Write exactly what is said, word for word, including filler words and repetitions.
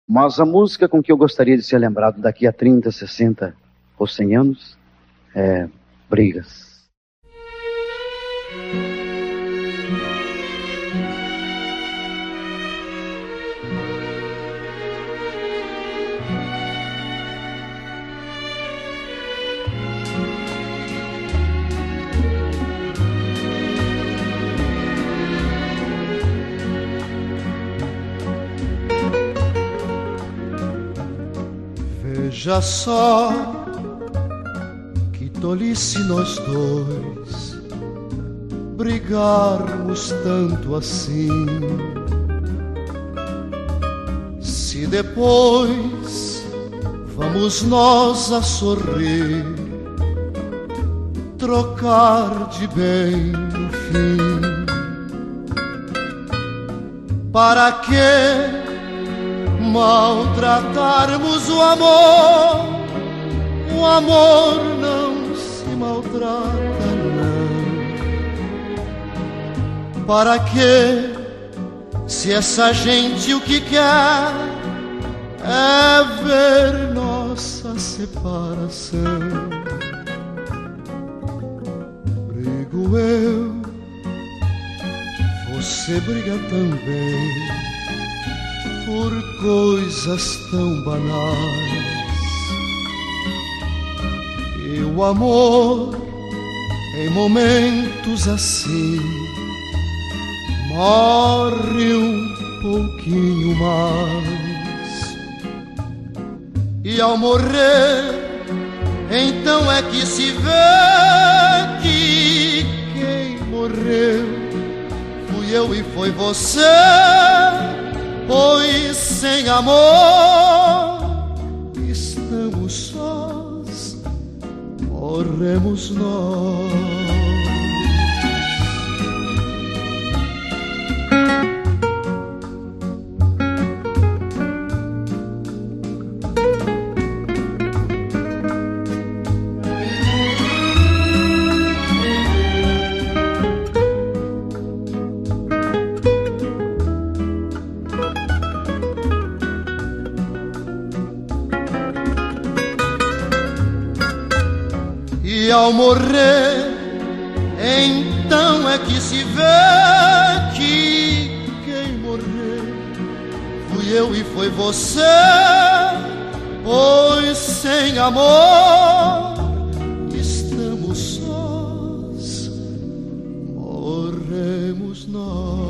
Mas a música com que eu gostaria de ser lembrado daqui a trinta, sessenta ou cem anos é Brigas. Veja só que tolice nós dois brigarmos tanto assim. Se depois vamos nós a sorrir, trocar de bem no fim, para que maltratarmos o amor? O amor não se maltrata, não. Para quê? Se essa gente o que quer é ver nossa separação. Brigo eu, você briga também, por coisas tão banais. E o amor, em momentos assim, morre um pouquinho mais. E ao morrer, então é que se vê que quem morreu fui eu e foi você. Pois sem amor estamos sós, morremos nós. E ao morrer, então é que se vê que quem morreu fui eu e foi você. Pois sem amor estamos sós, morremos nós.